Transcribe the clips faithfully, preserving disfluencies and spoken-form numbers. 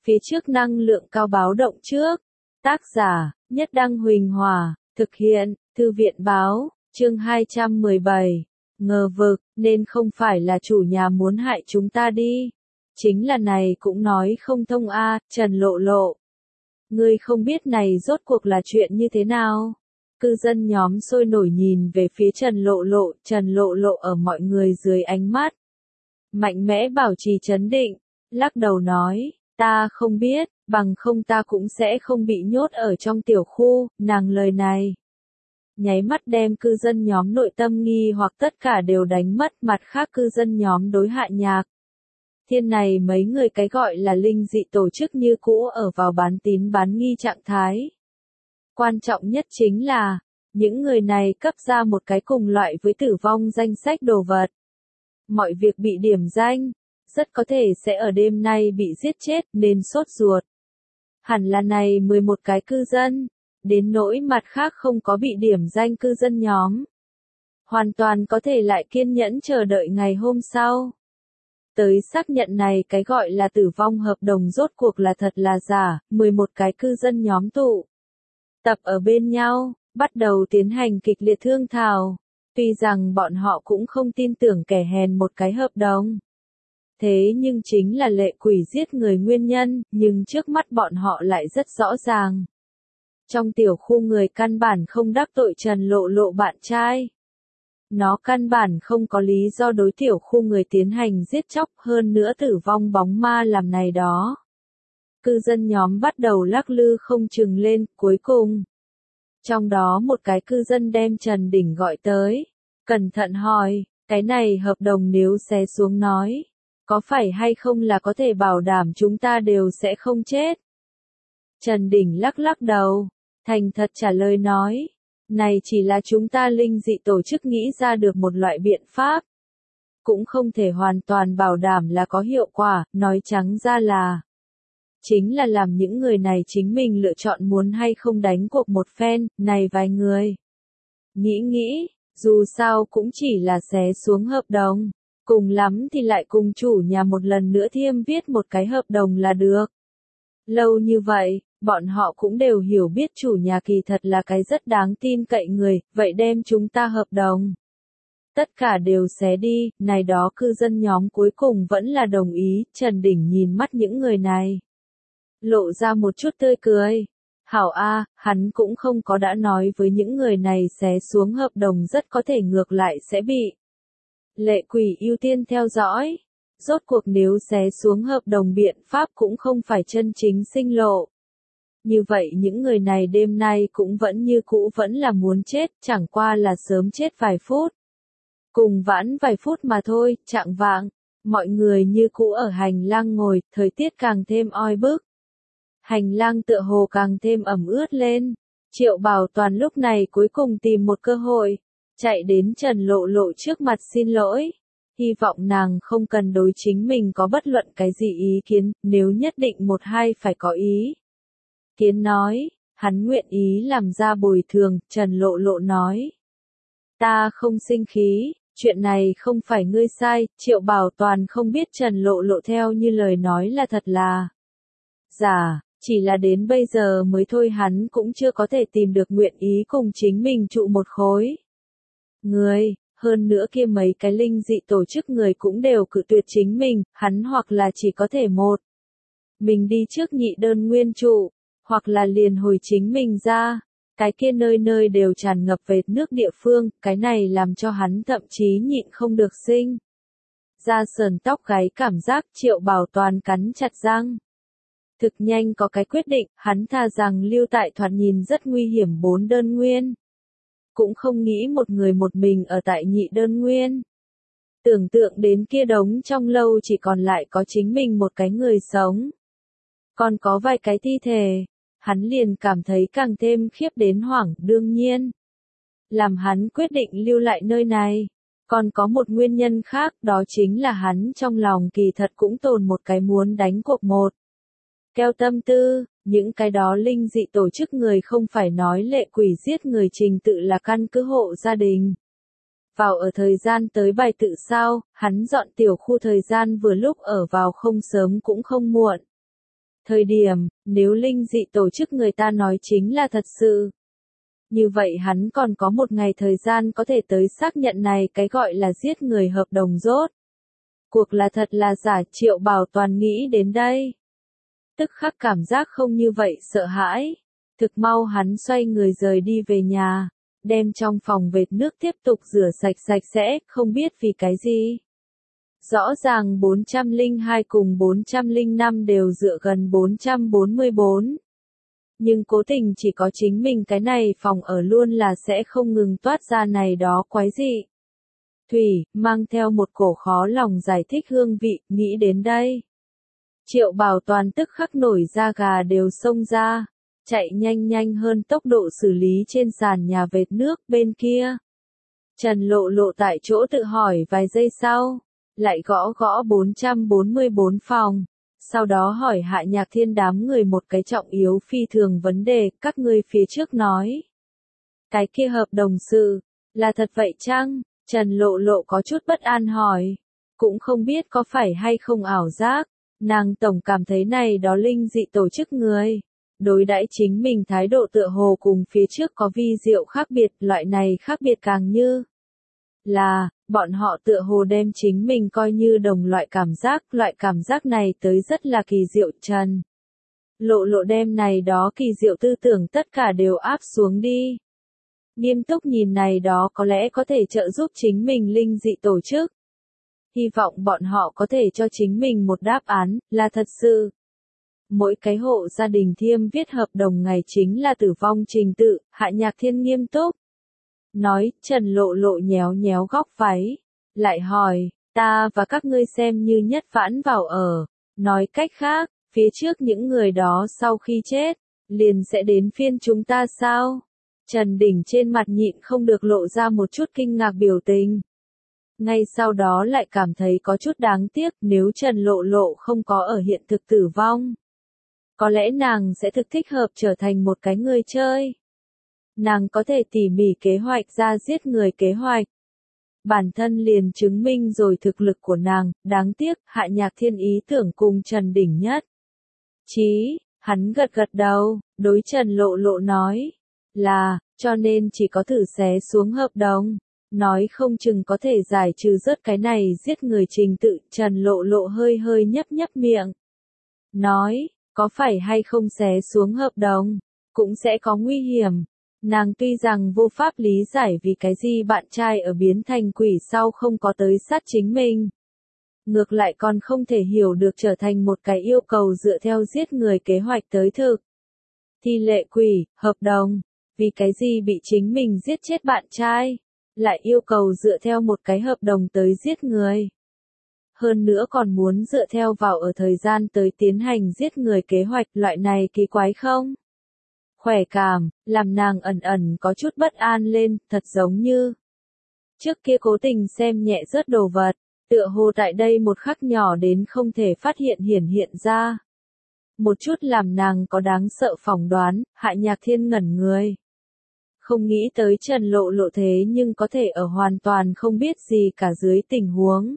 Phía trước năng lượng cao báo động trước. Tác giả, Nhất Đăng Huỳnh Hòa, thực hiện, Thư viện Báo, chương hai trăm mười bảy. Ngờ vực, nên không phải là chủ nhà muốn hại chúng ta đi. Chính là này cũng nói không thông a, Trần Lộ Lộ. Ngươi không biết này rốt cuộc là chuyện như thế nào? Cư dân nhóm sôi nổi nhìn về phía Trần Lộ Lộ, Trần Lộ Lộ ở mọi người dưới ánh mắt. Mạnh mẽ bảo trì trấn định, lắc đầu nói, ta không biết, bằng không ta cũng sẽ không bị nhốt ở trong tiểu khu, nàng lời này. Nháy mắt đem cư dân nhóm nội tâm nghi hoặc tất cả đều đánh mất, mặt khác cư dân nhóm đối hạ nhạc. Thiên này mấy người cái gọi là linh dị tổ chức như cũ ở vào bán tín bán nghi trạng thái. Quan trọng nhất chính là, những người này cấp ra một cái cùng loại với tử vong danh sách đồ vật. Mọi việc bị điểm danh, rất có thể sẽ ở đêm nay bị giết chết nên sốt ruột. Hẳn là này mười một cái cư dân, đến nỗi mặt khác không có bị điểm danh cư dân nhóm. Hoàn toàn có thể lại kiên nhẫn chờ đợi ngày hôm sau. Tới xác nhận này cái gọi là tử vong hợp đồng rốt cuộc là thật là giả, mười một cái cư dân nhóm tụ. Tập ở bên nhau, bắt đầu tiến hành kịch liệt thương thảo. Tuy rằng bọn họ cũng không tin tưởng kẻ hèn một cái hợp đồng. Thế nhưng chính là lệ quỷ giết người nguyên nhân, nhưng trước mắt bọn họ lại rất rõ ràng. Trong tiểu khu người căn bản không đắc tội Trần Lộ Lộ bạn trai. Nó căn bản không có lý do đối tiểu khu người tiến hành giết chóc, hơn nữa tử vong bóng ma làm này đó. Cư dân nhóm bắt đầu lắc lư không chừng lên, cuối cùng. Trong đó một cái cư dân đem Trần Đỉnh gọi tới, cẩn thận hỏi, cái này hợp đồng nếu xé xuống nói, có phải hay không là có thể bảo đảm chúng ta đều sẽ không chết? Trần Đỉnh lắc lắc đầu, thành thật trả lời nói, này chỉ là chúng ta linh dị tổ chức nghĩ ra được một loại biện pháp. Cũng không thể hoàn toàn bảo đảm là có hiệu quả, nói trắng ra là. Chính là làm những người này chính mình lựa chọn muốn hay không đánh cuộc một phen, này vài người. Nghĩ nghĩ, dù sao cũng chỉ là xé xuống hợp đồng, cùng lắm thì lại cùng chủ nhà một lần nữa thiêm viết một cái hợp đồng là được. Lâu như vậy, bọn họ cũng đều hiểu biết chủ nhà kỳ thật là cái rất đáng tin cậy người, vậy đem chúng ta hợp đồng. Tất cả đều xé đi, này đó cư dân nhóm cuối cùng vẫn là đồng ý, Trần Đỉnh nhìn mắt những người này. Lộ ra một chút tươi cười. Hảo A, hắn cũng không có đã nói với những người này xé xuống hợp đồng rất có thể ngược lại sẽ bị. Lệ quỷ ưu tiên theo dõi. Rốt cuộc nếu xé xuống hợp đồng biện pháp cũng không phải chân chính sinh lộ. Như vậy những người này đêm nay cũng vẫn như cũ vẫn là muốn chết, chẳng qua là sớm chết vài phút. Cùng vãn vài phút mà thôi, chạng vạng, mọi người như cũ ở hành lang ngồi, thời tiết càng thêm oi bức. Hành lang tựa hồ càng thêm ẩm ướt lên. Triệu Bảo Toàn lúc này cuối cùng tìm một cơ hội, chạy đến Trần Lộ Lộ trước mặt xin lỗi. Hy vọng nàng không cần đối chính mình có bất luận cái gì ý kiến, nếu nhất định một hai phải có ý. Kiến nói, hắn nguyện ý làm ra bồi thường, Trần Lộ Lộ nói. Ta không sinh khí, chuyện này không phải ngươi sai, Triệu Bảo Toàn không biết Trần Lộ Lộ theo như lời nói là thật là giả, chỉ là đến bây giờ mới thôi hắn cũng chưa có thể tìm được nguyện ý cùng chính mình trụ một khối. Người, hơn nữa kia mấy cái linh dị tổ chức người cũng đều cự tuyệt chính mình, hắn hoặc là chỉ có thể một. Mình đi trước nhị đơn nguyên trụ, hoặc là liền hồi chính mình ra. Cái kia nơi nơi đều tràn ngập vệt nước địa phương, cái này làm cho hắn thậm chí nhịn không được sinh. Ra sờn tóc gáy cảm giác Triệu Bảo Toàn cắn chặt răng. Thực nhanh có cái quyết định, hắn thà rằng lưu tại thoạt nhìn rất nguy hiểm bốn đơn nguyên. Cũng không nghĩ một người một mình ở tại nhị đơn nguyên. Tưởng tượng đến kia đống trong lâu chỉ còn lại có chính mình một cái người sống. Còn có vài cái thi thể. Hắn liền cảm thấy càng thêm khiếp đến hoảng, đương nhiên. Làm hắn quyết định lưu lại nơi này. Còn có một nguyên nhân khác, đó chính là hắn trong lòng kỳ thật cũng tồn một cái muốn đánh cuộc một. Keo tâm tư, những cái đó linh dị tổ chức người không phải nói lệ quỷ giết người trình tự là căn cứ hộ gia đình. Vào ở thời gian tới bài tự sao, hắn dọn tiểu khu thời gian vừa lúc ở vào không sớm cũng không muộn. thời điểm, nếu linh dị tổ chức người ta nói chính là thật sự. Như vậy hắn còn có một ngày thời gian có thể tới xác nhận này cái gọi là giết người hợp đồng rốt. Cuộc là thật là giả, Triệu Bảo Toàn nghĩ đến đây. Tức khắc cảm giác không như vậy sợ hãi. Thực mau hắn xoay người rời đi về nhà, đem trong phòng vệt nước tiếp tục rửa sạch sạch sẽ, không biết vì cái gì. Rõ ràng bốn trăm lẻ hai cùng bốn trăm lẻ năm đều dựa gần bốn trăm bốn mươi bốn. Nhưng cố tình chỉ có chính mình cái này phòng ở luôn là sẽ không ngừng toát ra này đó quái dị. Thủy, mang theo một cổ khó lòng giải thích hương vị, nghĩ đến đây. Triệu Bảo Toàn tức khắc nổi da gà đều xông ra, chạy nhanh nhanh hơn tốc độ xử lý trên sàn nhà vệt nước bên kia. Trần Lộ Lộ tại chỗ tự hỏi vài giây sau, lại gõ gõ bốn trăm bốn mươi bốn phòng, sau đó hỏi Hạ Nhạc Thiên đám người một cái trọng yếu phi thường vấn đề, các ngươi phía trước nói. Cái kia hợp đồng sự, là thật vậy chăng? Trần Lộ Lộ có chút bất an hỏi, cũng không biết có phải hay không ảo giác, nàng tổng cảm thấy này đó linh dị tổ chức người. Đối đãi chính mình thái độ tựa hồ cùng phía trước có vi diệu khác biệt, loại này khác biệt càng như là, bọn họ tựa hồ đem chính mình coi như đồng loại cảm giác, loại cảm giác này tới rất là kỳ diệu. Trần Lộ Lộ đem này đó kỳ diệu tư tưởng tất cả đều áp xuống đi. Nghiêm túc nhìn này đó có lẽ có thể trợ giúp chính mình linh dị tổ chức. Hy vọng bọn họ có thể cho chính mình một đáp án, là thật sự. Mỗi cái hộ gia đình thiêm viết hợp đồng ngày chính là tử vong trình tự, Hạ Nhạc Thiên nghiêm túc. Nói, Trần Lộ Lộ nhéo nhéo góc váy. Lại hỏi, ta và các ngươi xem như nhất vãn vào ở. Nói cách khác, phía trước những người đó sau khi chết, liền sẽ đến phiên chúng ta sao? Trần Đình trên mặt nhịn không được lộ ra một chút kinh ngạc biểu tình. Ngay sau đó lại cảm thấy có chút đáng tiếc nếu Trần Lộ Lộ không có ở hiện thực tử vong. Có lẽ nàng sẽ thực thích hợp trở thành một cái người chơi. Nàng có thể tỉ mỉ kế hoạch ra giết người kế hoạch. Bản thân liền chứng minh rồi thực lực của nàng, đáng tiếc, Hạ Nhạc Thiên ý tưởng cùng Trần Đình nhất. Chí, hắn gật gật đầu, đối Trần Lộ Lộ nói, là, cho nên chỉ có thử xé xuống hợp đồng. Nói không chừng có thể giải trừ rớt cái này giết người trình tự, Trần Lộ Lộ hơi hơi nhấp nhấp miệng. Nói, có phải hay không xé xuống hợp đồng, cũng sẽ có nguy hiểm. Nàng tuy rằng vô pháp lý giải vì cái gì bạn trai ở biến thành quỷ sau không có tới sát chính mình. Ngược lại còn không thể hiểu được trở thành một cái yêu cầu dựa theo giết người kế hoạch tới thực. Thi lệ quỷ, hợp đồng, vì cái gì bị chính mình giết chết bạn trai, lại yêu cầu dựa theo một cái hợp đồng tới giết người. Hơn nữa còn muốn dựa theo vào ở thời gian tới tiến hành giết người kế hoạch, loại này kỳ quái không? Khỏe cảm, làm nàng ẩn ẩn có chút bất an lên, thật giống như trước kia cố tình xem nhẹ rớt đồ vật, tựa hồ tại đây một khắc nhỏ đến không thể phát hiện hiển hiện ra. Một chút làm nàng có đáng sợ phỏng đoán, Hạ Nhạc Thiên ngẩn người. Không nghĩ tới Trần Lộ Lộ thế nhưng có thể ở hoàn toàn không biết gì cả dưới tình huống.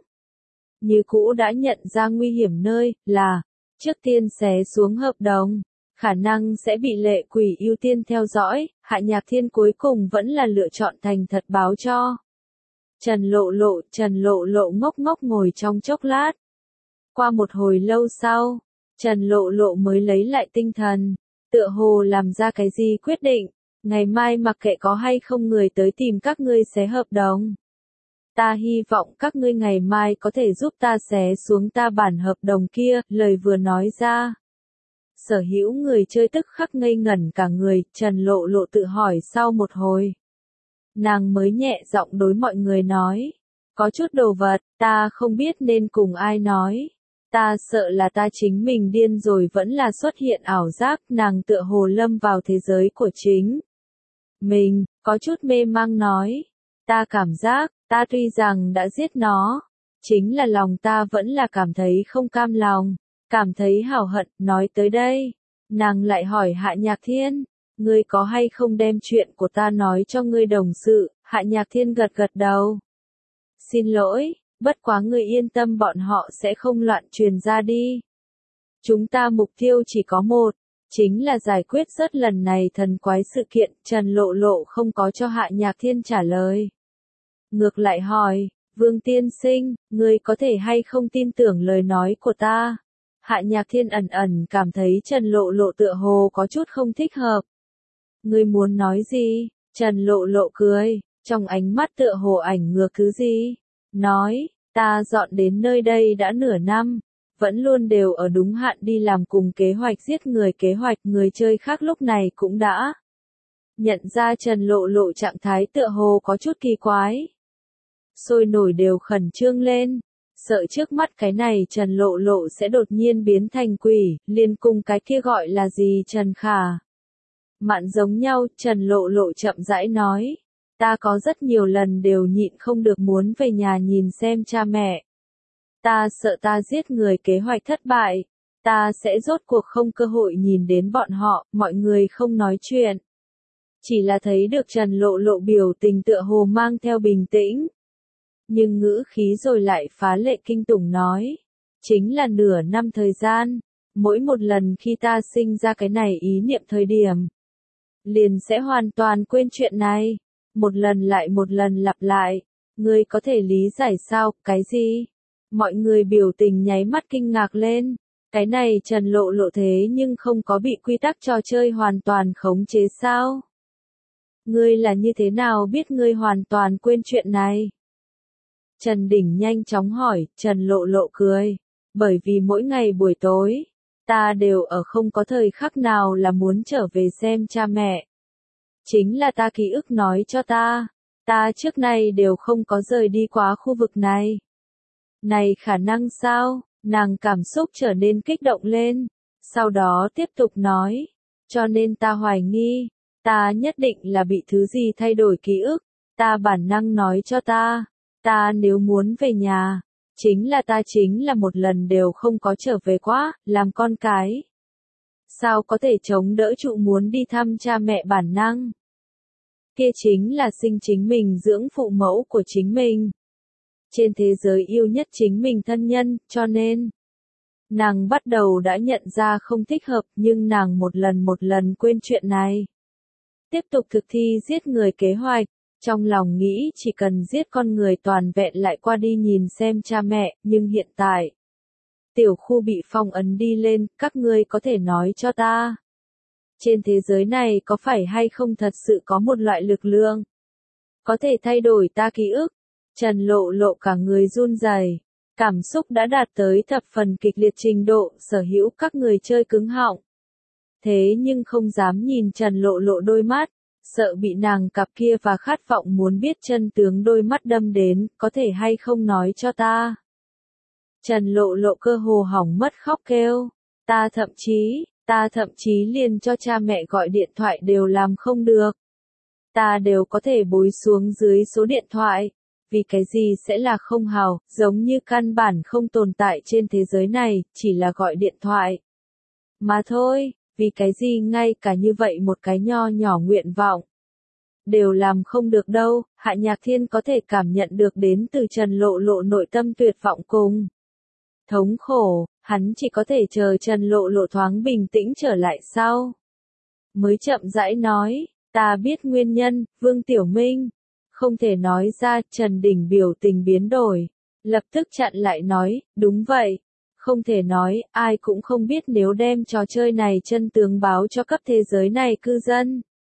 Như cũ đã nhận ra nguy hiểm nơi, là, trước tiên xé xuống hợp đồng, khả năng sẽ bị lệ quỷ ưu tiên theo dõi, Hạ Nhạc Thiên cuối cùng vẫn là lựa chọn thành thật báo cho. Trần Lộ Lộ, Trần Lộ Lộ ngốc ngốc ngồi trong chốc lát. Qua một hồi lâu sau, Trần Lộ Lộ mới lấy lại tinh thần, tựa hồ làm ra cái gì quyết định, ngày mai mặc kệ có hay không người tới tìm các ngươi xé hợp đồng. Ta hy vọng các ngươi ngày mai có thể giúp ta xé xuống ta bản hợp đồng kia, lời vừa nói ra. Sở hữu người chơi tức khắc ngây ngẩn cả người, Trần Lộ Lộ tự hỏi sau một hồi. Nàng mới nhẹ giọng đối mọi người nói, có chút đồ vật, ta không biết nên cùng ai nói. Ta sợ là ta chính mình điên rồi vẫn là xuất hiện ảo giác, nàng tựa hồ lâm vào thế giới của chính mình, có chút mê mang nói. Ta cảm giác, ta tuy rằng đã giết nó, chính là lòng ta vẫn là cảm thấy không cam lòng, cảm thấy hào hận, nói tới đây. Nàng lại hỏi Hạ Nhạc Thiên, ngươi có hay không đem chuyện của ta nói cho ngươi đồng sự, Hạ Nhạc Thiên gật gật đầu. Xin lỗi, bất quá ngươi yên tâm bọn họ sẽ không loạn truyền ra đi. Chúng ta mục tiêu chỉ có một, chính là giải quyết rớt lần này thần quái sự kiện. Trần Lộ Lộ không có cho Hạ Nhạc Thiên trả lời. Ngược lại hỏi, Vương tiên sinh, ngươi có thể hay không tin tưởng lời nói của ta? Hạ Nhạc Thiên ẩn ẩn cảm thấy Trần Lộ Lộ tựa hồ có chút không thích hợp. Ngươi muốn nói gì? Trần Lộ Lộ cười, trong ánh mắt tựa hồ ảnh ngược thứ gì? Nói, ta dọn đến nơi đây đã nửa năm, vẫn luôn đều ở đúng hạn đi làm cùng kế hoạch giết người kế hoạch người chơi khác lúc này cũng đã nhận ra Trần Lộ Lộ trạng thái tựa hồ có chút kỳ quái. Sôi nổi đều khẩn trương lên, sợ trước mắt cái này Trần Lộ Lộ sẽ đột nhiên biến thành quỷ, liền cùng cái kia gọi là gì Trần Khả. Mạn giống nhau, Trần Lộ Lộ chậm rãi nói, ta có rất nhiều lần đều nhịn không được muốn về nhà nhìn xem cha mẹ. Ta sợ ta giết người kế hoạch thất bại, ta sẽ rốt cuộc không cơ hội nhìn đến bọn họ, mọi người không nói chuyện. Chỉ là thấy được Trần Lộ Lộ biểu tình tựa hồ mang theo bình tĩnh. Nhưng ngữ khí rồi lại phá lệ kinh tủng nói. Chính là nửa năm thời gian, mỗi một lần khi ta sinh ra cái này ý niệm thời điểm, liền sẽ hoàn toàn quên chuyện này. Một lần lại một lần lặp lại, ngươi có thể lý giải sao, cái gì? Mọi người biểu tình nháy mắt kinh ngạc lên. Cái này Trần Lộ Lộ thế nhưng không có bị quy tắc trò chơi hoàn toàn khống chế sao? Ngươi là như thế nào biết ngươi hoàn toàn quên chuyện này? Trần Đỉnh nhanh chóng hỏi, Trần Lộ Lộ cười. Bởi vì mỗi ngày buổi tối, ta đều ở không có thời khắc nào là muốn trở về xem cha mẹ. Chính là ta ký ức nói cho ta, ta trước nay đều không có rời đi quá khu vực này. Này khả năng sao? Nàng cảm xúc trở nên kích động lên, sau đó tiếp tục nói, cho nên ta hoài nghi, ta nhất định là bị thứ gì thay đổi ký ức, ta bản năng nói cho ta, ta nếu muốn về nhà, chính là ta chính là một lần đều không có trở về quá, làm con cái. Sao có thể chống đỡ trụ muốn đi thăm cha mẹ bản năng? Kia chính là sinh chính mình dưỡng phụ mẫu của chính mình. Trên thế giới yêu nhất chính mình thân nhân, cho nên nàng bắt đầu đã nhận ra không thích hợp, nhưng nàng một lần một lần quên chuyện này. Tiếp tục thực thi giết người kế hoạch, trong lòng nghĩ chỉ cần giết con người toàn vẹn lại qua đi nhìn xem cha mẹ, nhưng hiện tại tiểu khu bị phong ấn đi lên, các ngươi có thể nói cho ta. Trên thế giới này có phải hay không thật sự có một loại lực lượng có thể thay đổi ta ký ức? Trần Lộ Lộ cả người run rẩy, cảm xúc đã đạt tới thập phần kịch liệt trình độ, sở hữu các người chơi cứng họng. Thế nhưng không dám nhìn Trần Lộ Lộ đôi mắt, sợ bị nàng cặp kia và khát vọng muốn biết chân tướng đôi mắt đâm đến, có thể hay không nói cho ta. Trần Lộ Lộ cơ hồ hỏng mất khóc kêu, ta thậm chí, ta thậm chí liền cho cha mẹ gọi điện thoại đều làm không được. Ta đều có thể bối xuống dưới số điện thoại. Vì cái gì sẽ là không hào, giống như căn bản không tồn tại trên thế giới này, chỉ là gọi điện thoại. Mà thôi, vì cái gì ngay cả như vậy một cái nho nhỏ nguyện vọng đều làm không được đâu. Hạ Nhạc Thiên có thể cảm nhận được đến từ Trần Lộ Lộ nội tâm tuyệt vọng cùng thống khổ, hắn chỉ có thể chờ Trần Lộ Lộ thoáng bình tĩnh trở lại sau. Mới chậm rãi nói, ta biết nguyên nhân, Vương Tiểu Minh. Không thể nói ra, Trần Đỉnh biểu tình biến đổi, lập tức chặn lại nói, đúng vậy, không thể nói, ai cũng không biết nếu đem trò chơi này chân tướng báo cho cấp thế giới này cư dân.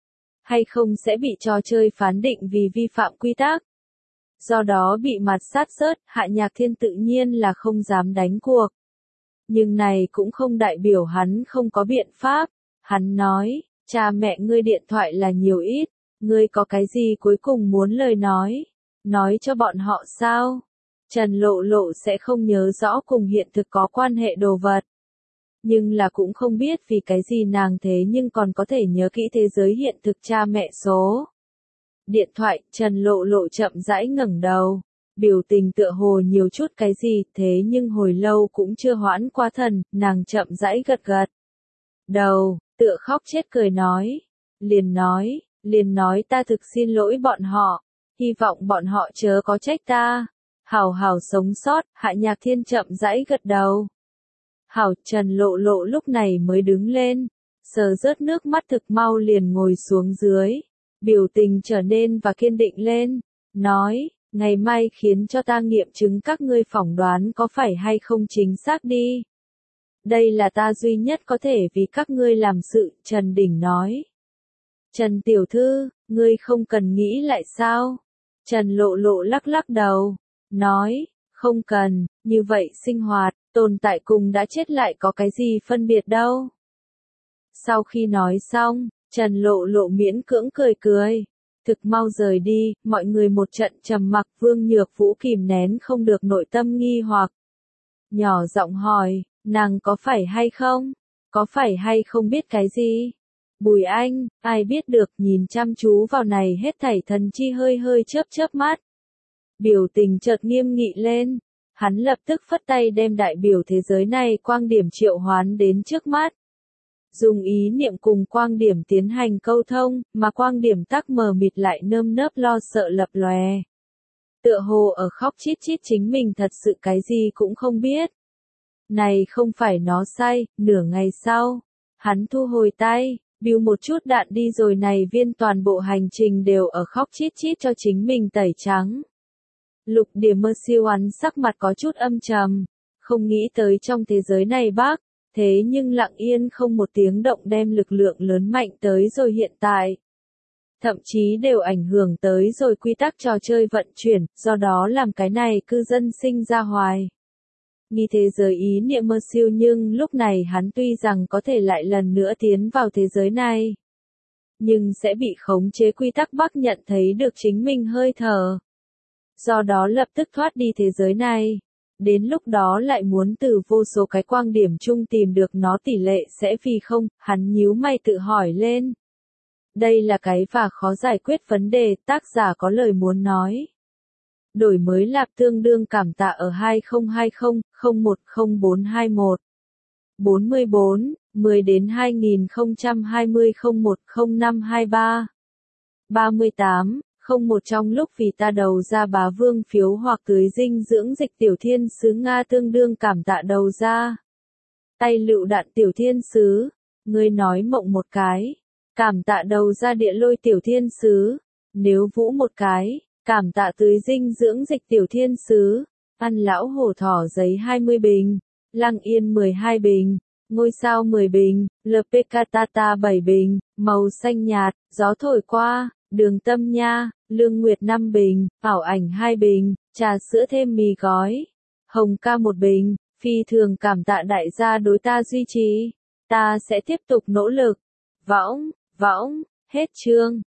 Hay không sẽ bị trò chơi phán định vì vi phạm quy tắc. Do đó bị mặt sát sớt, Hạ Nhạc Thiên tự nhiên là không dám đánh cuộc. Nhưng này cũng không đại biểu hắn không có biện pháp, hắn nói, cha mẹ ngươi điện thoại là nhiều ít. Ngươi có cái gì cuối cùng muốn lời nói? Nói cho bọn họ sao? Trần Lộ Lộ sẽ không nhớ rõ cùng hiện thực có quan hệ đồ vật. Nhưng là cũng không biết vì cái gì nàng thế nhưng còn có thể nhớ kỹ thế giới hiện thực cha mẹ số. Điện thoại, Trần Lộ Lộ chậm rãi ngẩng đầu. Biểu tình tựa hồ nhiều chút cái gì, thế nhưng hồi lâu cũng chưa hoãn qua thần, nàng chậm rãi gật gật. Đầu, tựa khóc chết cười nói. Liền nói. Liền nói ta thực xin lỗi bọn họ, hy vọng bọn họ chớ có trách ta. Hào hào sống sót, Hạ Nhạc Thiên chậm rãi gật đầu. Hảo, Trần Lộ Lộ lúc này mới đứng lên, sờ rớt nước mắt thực mau liền ngồi xuống dưới, biểu tình trở nên và kiên định lên, nói, ngày mai khiến cho ta nghiệm chứng các ngươi phỏng đoán có phải hay không chính xác đi. Đây là ta duy nhất có thể vì các ngươi làm sự, Trần Đình nói. Trần tiểu thư, ngươi không cần nghĩ lại sao? Trần Lộ Lộ lắc lắc đầu, nói, không cần, như vậy sinh hoạt, tồn tại cùng đã chết lại có cái gì phân biệt đâu. Sau khi nói xong, Trần Lộ Lộ miễn cưỡng cười cười, thực mau rời đi, mọi người một trận trầm mặc. Vương Nhược Vũ kìm nén không được nội tâm nghi hoặc. Nhỏ giọng hỏi, nàng có phải hay không? Có phải hay không biết cái gì? Bùi Anh, ai biết được, nhìn chăm chú vào này hết thảy thần chi hơi hơi chớp chớp mắt. Biểu tình chợt nghiêm nghị lên, hắn lập tức phất tay đem đại biểu thế giới này quang điểm triệu hoán đến trước mắt. Dùng ý niệm cùng quang điểm tiến hành câu thông, mà quang điểm tắc mờ mịt lại nơm nớp lo sợ lập lòe. Tựa hồ ở khóc chít chít chính mình thật sự cái gì cũng không biết. Này không phải nó sai, nửa ngày sau, hắn thu hồi tay, biu một chút đạn đi rồi này viên toàn bộ hành trình đều ở khóc chít chít cho chính mình tẩy trắng. Lục Điểm Mơ siêu hắn sắc mặt có chút âm trầm, không nghĩ tới trong thế giới này bác, thế nhưng lặng yên không một tiếng động đem lực lượng lớn mạnh tới rồi hiện tại. Thậm chí đều ảnh hưởng tới rồi quy tắc trò chơi vận chuyển, do đó làm cái này cư dân sinh ra hoài. Nghi thế giới ý niệm mơ siêu nhưng lúc này hắn tuy rằng có thể lại lần nữa tiến vào thế giới này, nhưng sẽ bị khống chế quy tắc Bắc nhận thấy được chính mình hơi thở. Do đó lập tức thoát đi thế giới này. Đến lúc đó lại muốn từ vô số cái quang điểm chung tìm được nó tỷ lệ sẽ vì không, hắn nhíu mày tự hỏi lên. Đây là cái và khó giải quyết vấn đề, tác giả có lời muốn nói. Đổi mới lạp tương đương cảm tạ ở hai không hai không, không một không bốn hai mốt. bốn mươi bốn, mười đến hai nghìn không trăm hai mươi không một không năm hai ba. ba mươi tám, không một trong lúc vì ta đầu ra bá vương phiếu hoặc tưới dinh dưỡng dịch tiểu thiên sứ Nga tương đương cảm tạ đầu ra. Tay lựu đạn tiểu thiên sứ, ngươi nói mộng một cái, cảm tạ đầu ra địa lôi tiểu thiên sứ, nếu vũ một cái, cảm tạ tưới dinh dưỡng dịch tiểu thiên sứ, ăn lão hổ thỏ giấy hai mươi bình, lăng yên mười hai bình, ngôi sao mười bình, lờ pê ca tata bảy bình, màu xanh nhạt, gió thổi qua, đường tâm nha, lương nguyệt năm bình, ảo ảnh hai bình, trà sữa thêm mì gói, hồng ca một bình, phi thường cảm tạ đại gia đối ta duy trì, ta sẽ tiếp tục nỗ lực, võng, võng, hết chương.